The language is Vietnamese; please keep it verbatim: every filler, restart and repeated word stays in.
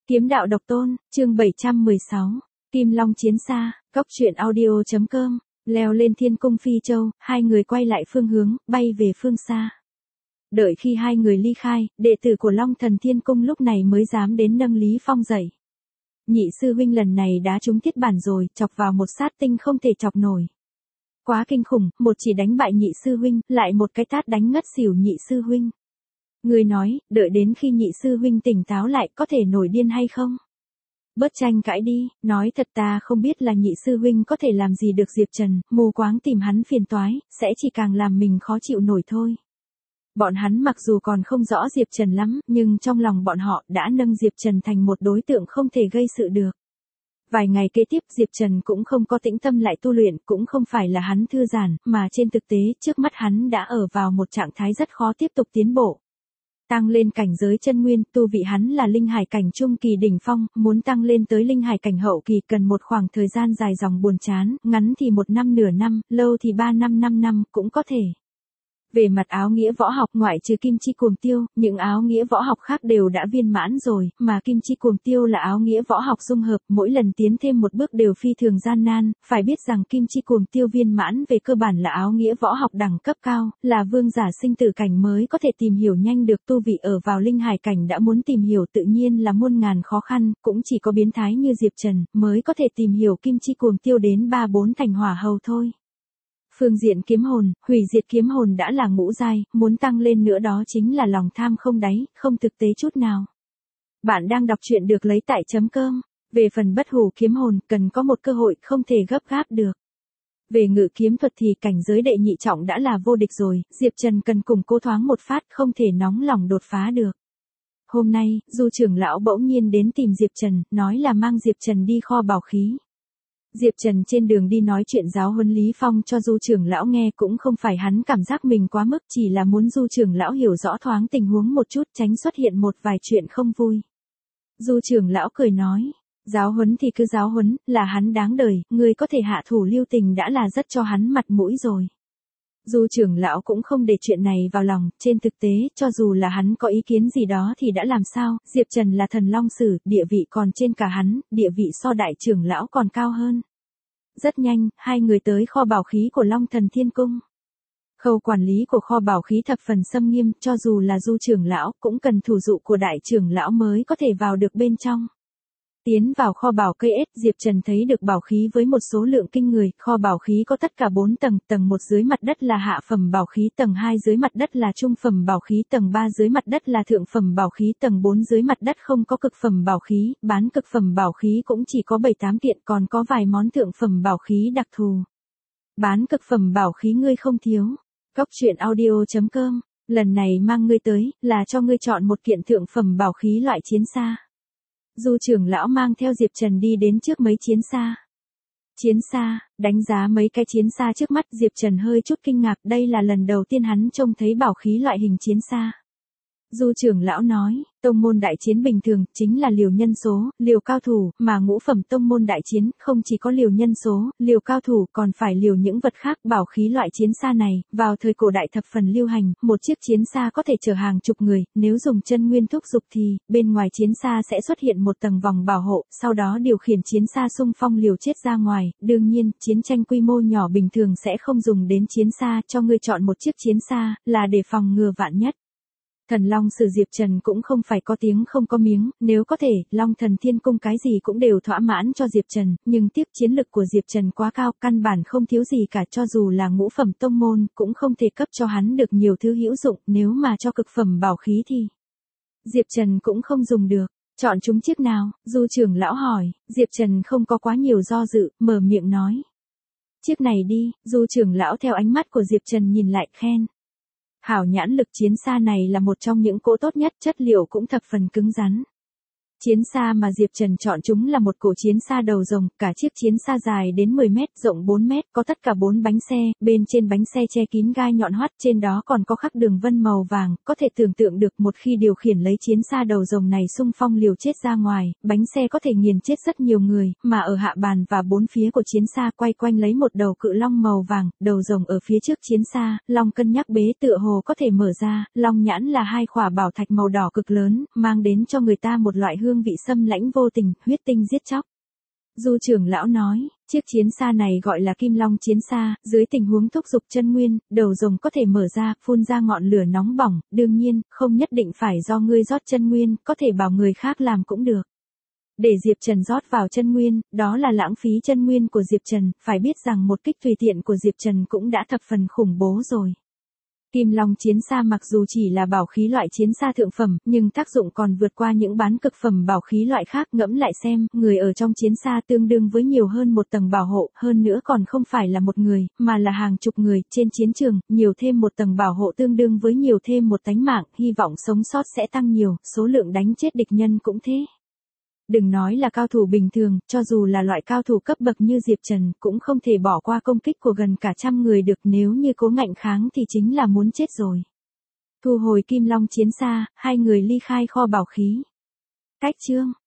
Kiếm đạo độc tôn, chương bảy trăm mười sáu, Kim Long chiến xa, cốc truyện audio.com, leo lên thiên cung phi châu, hai người quay lại phương hướng, bay về phương xa. Đợi khi hai người ly khai, đệ tử của Long Thần Thiên Cung lúc này mới dám đến nâng Lý Phong dậy. Nhị sư huynh lần này đã trúng thiết bản rồi, chọc vào một sát tinh không thể chọc nổi. Quá kinh khủng, một chỉ đánh bại nhị sư huynh, lại một cái tát đánh ngất xỉu nhị sư huynh. Người nói, đợi đến khi nhị sư huynh tỉnh táo lại có thể nổi điên hay không? Bớt tranh cãi đi, nói thật ta không biết là nhị sư huynh có thể làm gì được Diệp Trần, mù quáng tìm hắn phiền toái, sẽ chỉ càng làm mình khó chịu nổi thôi. Bọn hắn mặc dù còn không rõ Diệp Trần lắm, nhưng trong lòng bọn họ đã nâng Diệp Trần thành một đối tượng không thể gây sự được. Vài ngày kế tiếp Diệp Trần cũng không có tĩnh tâm lại tu luyện, cũng không phải là hắn thư giãn, mà trên thực tế trước mắt hắn đã ở vào một trạng thái rất khó tiếp tục tiến bộ. Tăng lên cảnh giới chân nguyên, tu vị hắn là linh hải cảnh trung kỳ đỉnh phong, muốn tăng lên tới linh hải cảnh hậu kỳ cần một khoảng thời gian dài dòng buồn chán, ngắn thì một năm nửa năm, lâu thì ba năm năm năm, cũng có thể. Về mặt áo nghĩa võ học ngoại trừ kim chi cuồng tiêu, những áo nghĩa võ học khác đều đã viên mãn rồi, mà kim chi cuồng tiêu là áo nghĩa võ học dung hợp, mỗi lần tiến thêm một bước đều phi thường gian nan, phải biết rằng kim chi cuồng tiêu viên mãn về cơ bản là áo nghĩa võ học đẳng cấp cao, là vương giả sinh tử cảnh mới có thể tìm hiểu nhanh được, tu vị ở vào linh hải cảnh đã muốn tìm hiểu tự nhiên là muôn ngàn khó khăn, cũng chỉ có biến thái như Diệp Trần mới có thể tìm hiểu kim chi cuồng tiêu đến ba bốn thành hỏa hầu thôi. Phương diện kiếm hồn, hủy diệt kiếm hồn đã là ngũ giai, muốn tăng lên nữa đó chính là lòng tham không đáy, không thực tế chút nào. Bạn đang đọc truyện được lấy tại chấm cơm. Về phần bất hủ kiếm hồn, cần có một cơ hội không thể gấp gáp được. Về ngự kiếm thuật thì cảnh giới đệ nhị trọng đã là vô địch rồi, Diệp Trần cần củng cố thoáng một phát, không thể nóng lòng đột phá được. Hôm nay, Du trưởng lão bỗng nhiên đến tìm Diệp Trần, nói là mang Diệp Trần đi kho bảo khí. Diệp Trần trên đường đi nói chuyện giáo huấn Lý Phong cho Du trưởng lão nghe, cũng không phải hắn cảm giác mình quá mức, chỉ là muốn Du trưởng lão hiểu rõ thoáng tình huống một chút, tránh xuất hiện một vài chuyện không vui. Du trưởng lão cười nói, giáo huấn thì cứ giáo huấn, là hắn đáng đời, người có thể hạ thủ lưu tình đã là rất cho hắn mặt mũi rồi. Du trưởng lão cũng không để chuyện này vào lòng, trên thực tế, cho dù là hắn có ý kiến gì đó thì đã làm sao, Diệp Trần là thần long sử, địa vị còn trên cả hắn, địa vị so đại trưởng lão còn cao hơn. Rất nhanh, hai người tới kho bảo khí của Long Thần Thiên Cung. Khâu quản lý của kho bảo khí thập phần xâm nghiêm, cho dù là Du trưởng lão, cũng cần thủ dụ của đại trưởng lão mới có thể vào được bên trong. Tiến vào kho bảo cây ết, Diệp Trần thấy được bảo khí với một số lượng kinh người, kho bảo khí có tất cả bốn tầng, tầng một dưới mặt đất là hạ phẩm bảo khí, tầng hai dưới mặt đất là trung phẩm bảo khí, tầng ba dưới mặt đất là thượng phẩm bảo khí, tầng bốn dưới mặt đất không có cực phẩm bảo khí, bán cực phẩm bảo khí cũng chỉ có bảy tám kiện, còn có vài món thượng phẩm bảo khí đặc thù. Bán cực phẩm bảo khí ngươi không thiếu. Cốc truyện audio.com, lần này mang ngươi tới, là cho ngươi chọn một kiện thượng phẩm bảo khí loại chiến xa. Du trưởng lão mang theo Diệp Trần đi đến trước mấy chiến xa. Chiến xa, đánh giá mấy cái chiến xa trước mắt, Diệp Trần hơi chút kinh ngạc, đây là lần đầu tiên hắn trông thấy bảo khí loại hình chiến xa. Du trưởng lão nói, tông môn đại chiến bình thường, chính là liều nhân số, liều cao thủ, mà ngũ phẩm tông môn đại chiến, không chỉ có liều nhân số, liều cao thủ, còn phải liều những vật khác. Bảo khí loại chiến xa này, vào thời cổ đại thập phần lưu hành, một chiếc chiến xa có thể chở hàng chục người, nếu dùng chân nguyên thúc dục thì, bên ngoài chiến xa sẽ xuất hiện một tầng vòng bảo hộ, sau đó điều khiển chiến xa xung phong liều chết ra ngoài. Đương nhiên, chiến tranh quy mô nhỏ bình thường sẽ không dùng đến chiến xa, cho ngươi chọn một chiếc chiến xa, là để phòng ngừa vạn nhất. Thần Long sử Diệp Trần cũng không phải có tiếng không có miếng, nếu có thể, Long Thần Thiên Cung cái gì cũng đều thỏa mãn cho Diệp Trần, nhưng tiếc chiến lực của Diệp Trần quá cao, căn bản không thiếu gì cả, cho dù là ngũ phẩm tông môn, cũng không thể cấp cho hắn được nhiều thứ hữu dụng, nếu mà cho cực phẩm bảo khí thì Diệp Trần cũng không dùng được. Chọn chúng chiếc nào? Du trưởng lão hỏi. Diệp Trần không có quá nhiều do dự, mở miệng nói. Chiếc này đi. Du trưởng lão theo ánh mắt của Diệp Trần nhìn lại, khen. Hảo nhãn lực, chiến xa này là một trong những cỗ tốt nhất, chất liệu cũng thập phần cứng rắn. Chiến xa mà Diệp Trần chọn chúng là một cổ chiến xa đầu rồng, cả chiếc chiến xa dài đến mười mét, rộng bốn mét, có tất cả bốn bánh xe, bên trên bánh xe che kín gai nhọn hoắt, trên đó còn có khắc đường vân màu vàng, có thể tưởng tượng được một khi điều khiển lấy chiến xa đầu rồng này xung phong liều chết ra ngoài, bánh xe có thể nghiền chết rất nhiều người, mà ở hạ bàn và bốn phía của chiến xa quay quanh lấy một đầu cự long màu vàng, đầu rồng ở phía trước chiến xa, long cân nhắc bế tựa hồ có thể mở ra, long nhãn là hai khỏa bảo thạch màu đỏ cực lớn, mang đến cho người ta một loại hương hương vị xâm lãnh vô tình, huyết tinh giết chóc. Du trưởng lão nói, chiếc chiến xa này gọi là Kim Long chiến xa, dưới tình huống thúc giục chân nguyên, đầu rồng có thể mở ra, phun ra ngọn lửa nóng bỏng, đương nhiên, không nhất định phải do ngươi rót chân nguyên, có thể bảo người khác làm cũng được. Để Diệp Trần rót vào chân nguyên, đó là lãng phí chân nguyên của Diệp Trần, phải biết rằng một kích tùy tiện của Diệp Trần cũng đã thập phần khủng bố rồi. Kim Long chiến xa mặc dù chỉ là bảo khí loại chiến xa thượng phẩm, nhưng tác dụng còn vượt qua những bán cực phẩm bảo khí loại khác. Ngẫm lại xem, người ở trong chiến xa tương đương với nhiều hơn một tầng bảo hộ, hơn nữa còn không phải là một người, mà là hàng chục người, trên chiến trường, nhiều thêm một tầng bảo hộ tương đương với nhiều thêm một tánh mạng, hy vọng sống sót sẽ tăng nhiều, số lượng đánh chết địch nhân cũng thế. Đừng nói là cao thủ bình thường, cho dù là loại cao thủ cấp bậc như Diệp Trần, cũng không thể bỏ qua công kích của gần cả trăm người được, nếu như cố ngạnh kháng thì chính là muốn chết rồi. Thu hồi Kim Long chiến xa, hai người ly khai kho bảo khí. Cách chương